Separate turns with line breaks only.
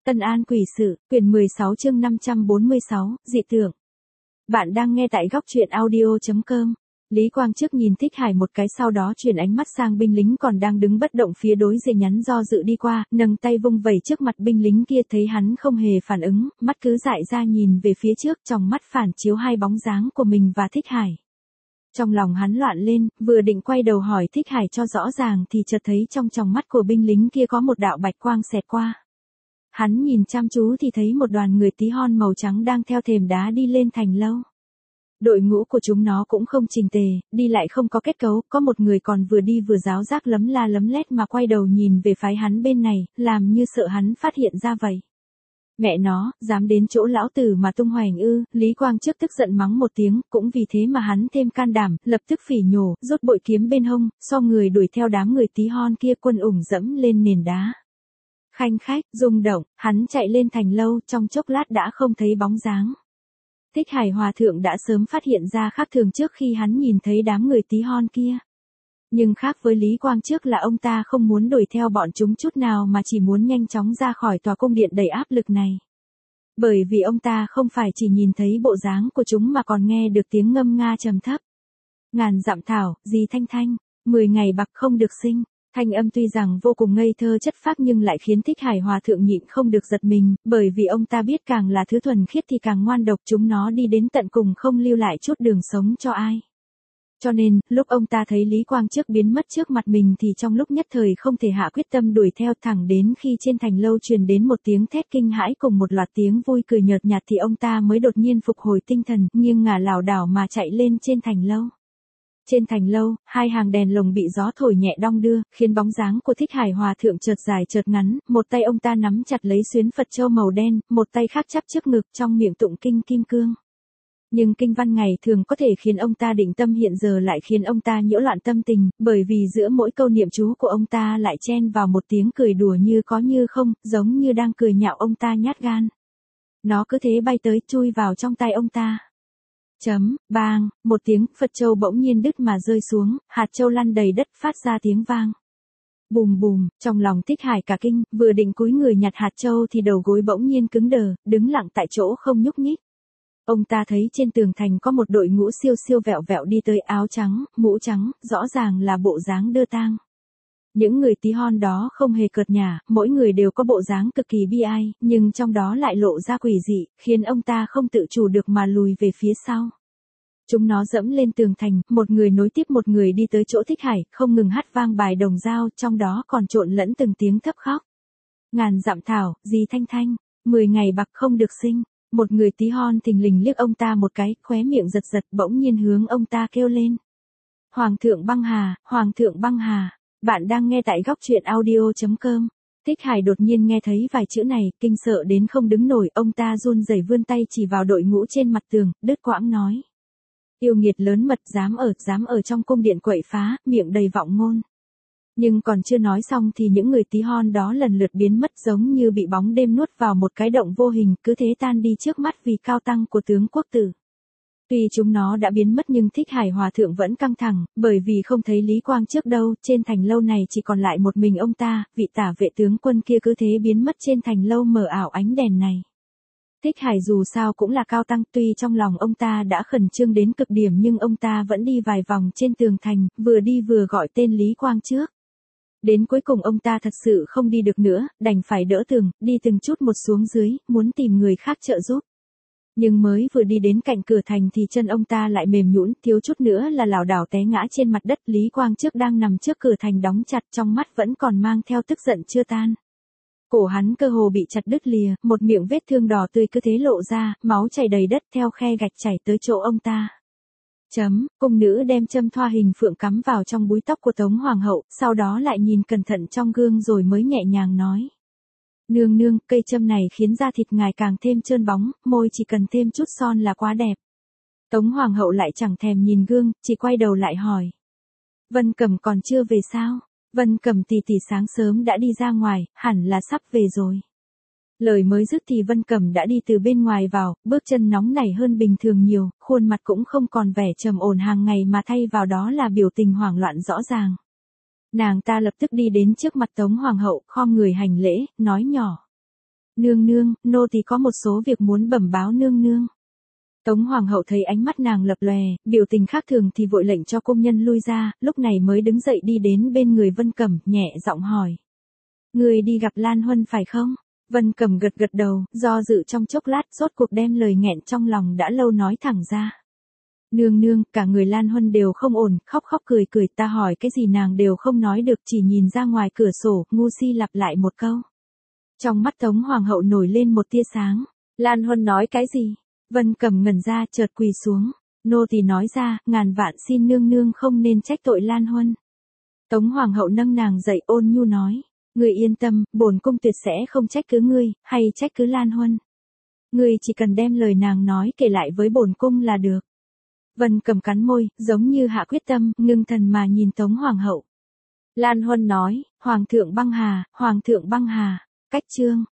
Tân An Quỷ Sự, quyển 16 chương 546, dị tượng. Bạn đang nghe tại góc truyện audio.com. Lý Quang trước nhìn Thích Hải một cái, sau đó chuyển ánh mắt sang binh lính còn đang đứng bất động phía đối diện, nhắn do dự đi qua, nâng tay vung vẩy trước mặt binh lính kia, thấy hắn không hề phản ứng, mắt cứ dại ra nhìn về phía trước, trong mắt phản chiếu hai bóng dáng của mình và Thích Hải. Trong lòng hắn loạn lên, vừa định quay đầu hỏi Thích Hải cho rõ ràng thì chợt thấy trong tròng mắt của binh lính kia có một đạo bạch quang xẹt qua. Hắn nhìn chăm chú thì thấy một đoàn người tí hon màu trắng đang theo thềm đá đi lên thành lâu. Đội ngũ của chúng nó cũng không chỉnh tề, đi lại không có kết cấu, có một người còn vừa đi vừa ráo rác lấm la lấm lét mà quay đầu nhìn về phái hắn bên này, làm như sợ hắn phát hiện ra vậy. Mẹ nó, dám đến chỗ lão tử mà tung hoành ư? Lý Quang trước tức giận mắng một tiếng, cũng vì thế mà hắn thêm can đảm, lập tức phỉ nhổ, rút bội kiếm bên hông, so người đuổi theo đám người tí hon kia, quân ủng dẫm lên nền đá. Khanh khách, rung động, hắn chạy lên thành lâu, trong chốc lát đã không thấy bóng dáng. Thích Hải Hòa Thượng đã sớm phát hiện ra khác thường trước khi hắn nhìn thấy đám người tí hon kia. Nhưng khác với Lý Quang trước là ông ta không muốn đuổi theo bọn chúng chút nào mà chỉ muốn nhanh chóng ra khỏi tòa cung điện đầy áp lực này. Bởi vì ông ta không phải chỉ nhìn thấy bộ dáng của chúng mà còn nghe được tiếng ngâm nga trầm thấp. Ngàn dặm thảo, gì thanh thanh, 10 ngày bạc không được sinh. Thanh âm tuy rằng vô cùng ngây thơ chất phác nhưng lại khiến Thích Hải Hòa Thượng nhịn không được giật mình, bởi vì ông ta biết càng là thứ thuần khiết thì càng ngoan độc, chúng nó đi đến tận cùng không lưu lại chút đường sống cho ai. Cho nên, lúc ông ta thấy Lý Quang trước biến mất trước mặt mình thì trong lúc nhất thời không thể hạ quyết tâm đuổi theo, thẳng đến khi trên thành lâu truyền đến một tiếng thét kinh hãi cùng một loạt tiếng vui cười nhợt nhạt thì ông ta mới đột nhiên phục hồi tinh thần, nghiêng ngả lảo đảo mà chạy lên trên thành lâu. Trên thành lâu, hai hàng đèn lồng bị gió thổi nhẹ đong đưa, khiến bóng dáng của Thích Hải Hòa Thượng chợt dài chợt ngắn, một tay ông ta nắm chặt lấy xuyến Phật châu màu đen, một tay khác chắp trước ngực, trong miệng tụng kinh kim cương. Nhưng kinh văn ngày thường có thể khiến ông ta định tâm, hiện giờ lại khiến ông ta nhiễu loạn tâm tình, bởi vì giữa mỗi câu niệm chú của ông ta lại chen vào một tiếng cười đùa như có như không, giống như đang cười nhạo ông ta nhát gan. Nó cứ thế bay tới, chui vào trong tay ông ta. Bang, một tiếng, Phật châu bỗng nhiên đứt mà rơi xuống, hạt châu lăn đầy đất phát ra tiếng vang. Bùm bùm, trong lòng Thích Hải cả kinh, vừa định cúi người nhặt hạt châu thì đầu gối bỗng nhiên cứng đờ, đứng lặng tại chỗ không nhúc nhích. Ông ta thấy trên tường thành có một đội ngũ siêu siêu vẹo vẹo đi tới, áo trắng, mũ trắng, rõ ràng là bộ dáng đưa tang. Những người tí hon đó không hề cợt nhả, mỗi người đều có bộ dáng cực kỳ bi ai, nhưng trong đó lại lộ ra quỷ dị, khiến ông ta không tự chủ được mà lùi về phía sau. Chúng nó dẫm lên tường thành, một người nối tiếp một người đi tới chỗ Thích Hải, không ngừng hát vang bài đồng dao, trong đó còn trộn lẫn từng tiếng thấp khóc. Ngàn dặm thảo, gì thanh thanh, 10 ngày bạc không được sinh. Một người tí hon thình lình liếc ông ta một cái, khóe miệng giật giật, bỗng nhiên hướng ông ta kêu lên. Hoàng thượng băng hà, Hoàng thượng băng hà. Bạn đang nghe tại góc truyện audio.com. Thích Hải đột nhiên nghe thấy vài chữ này, kinh sợ đến không đứng nổi, ông ta run rẩy vươn tay chỉ vào đội ngũ trên mặt tường, đứt quãng nói. Yêu nghiệt lớn mật, dám ở trong cung điện quậy phá, miệng đầy vọng ngôn. Nhưng còn chưa nói xong thì những người tí hon đó lần lượt biến mất, giống như bị bóng đêm nuốt vào một cái động vô hình, cứ thế tan đi trước mắt vì cao tăng của tướng quốc tử. Tuy chúng nó đã biến mất nhưng Thích Hải Hòa Thượng vẫn căng thẳng, bởi vì không thấy Lý Quang trước đâu, trên thành lâu này chỉ còn lại một mình ông ta, vị tả vệ tướng quân kia cứ thế biến mất trên thành lâu mờ ảo ánh đèn này. Thích Hải dù sao cũng là cao tăng, tuy trong lòng ông ta đã khẩn trương đến cực điểm nhưng ông ta vẫn đi vài vòng trên tường thành, vừa đi vừa gọi tên Lý Quang trước. Đến cuối cùng ông ta thật sự không đi được nữa, đành phải đỡ tường, đi từng chút một xuống dưới, muốn tìm người khác trợ giúp. Nhưng mới vừa đi đến cạnh cửa thành thì chân ông ta lại mềm nhũn, thiếu chút nữa là lảo đảo té ngã trên mặt đất. Lý Quang trước đang nằm trước cửa thành đóng chặt, trong mắt vẫn còn mang theo tức giận chưa tan. Cổ hắn cơ hồ bị chặt đứt lìa, một miệng vết thương đỏ tươi cứ thế lộ ra, máu chảy đầy đất theo khe gạch chảy tới chỗ ông ta. Cung nữ đem châm thoa hình phượng cắm vào trong búi tóc của Tống Hoàng hậu, sau đó lại nhìn cẩn thận trong gương rồi mới nhẹ nhàng nói. Nương nương, cây châm này khiến da thịt ngài càng thêm trơn bóng, môi chỉ cần thêm chút son là quá đẹp. Tống Hoàng hậu lại chẳng thèm nhìn gương, chỉ quay đầu lại hỏi. Vân Cẩm còn chưa về sao? Vân Cẩm tỷ tỷ sáng sớm đã đi ra ngoài, hẳn là sắp về rồi. Lời mới dứt thì Vân Cẩm đã đi từ bên ngoài vào, bước chân nóng nảy hơn bình thường nhiều, khuôn mặt cũng không còn vẻ trầm ổn hàng ngày mà thay vào đó là biểu tình hoảng loạn rõ ràng. Nàng ta lập tức đi đến trước mặt Tống Hoàng hậu, khom người hành lễ, nói nhỏ. Nương nương, nô tỳ có một số việc muốn bẩm báo nương nương. Tống hoàng hậu thấy ánh mắt nàng lập lòe, biểu tình khác thường thì vội lệnh cho công nhân lui ra, lúc này mới đứng dậy đi đến bên người Vân Cẩm, nhẹ giọng hỏi. Người đi gặp Lan Huân phải không? Vân Cẩm gật gật đầu, do dự trong chốc lát, rốt cuộc đem lời nghẹn trong lòng đã lâu nói thẳng ra. Nương nương, cả người Lan Huân đều không ổn, khóc khóc cười cười, ta hỏi cái gì nàng đều không nói được, chỉ nhìn ra ngoài cửa sổ, ngu si lặp lại một câu. Trong mắt Tống hoàng hậu nổi lên một tia sáng. Lan Huân nói cái gì? Vân Cẩm ngẩn ra, chợt quỳ xuống. Nô tỳ nói ra, ngàn vạn xin nương nương không nên trách tội Lan Huân. Tống hoàng hậu nâng nàng dậy, ôn nhu nói. Ngươi yên tâm, bổn cung tuyệt sẽ không trách cứ ngươi, hay trách cứ Lan Huân. Ngươi chỉ cần đem lời nàng nói kể lại với bổn cung là được. Vân Cẩm cắn môi, giống như hạ quyết tâm, ngưng thần mà nhìn Tống hoàng hậu. Lan Huân nói, Hoàng thượng băng hà, Hoàng thượng băng hà. Cách chương.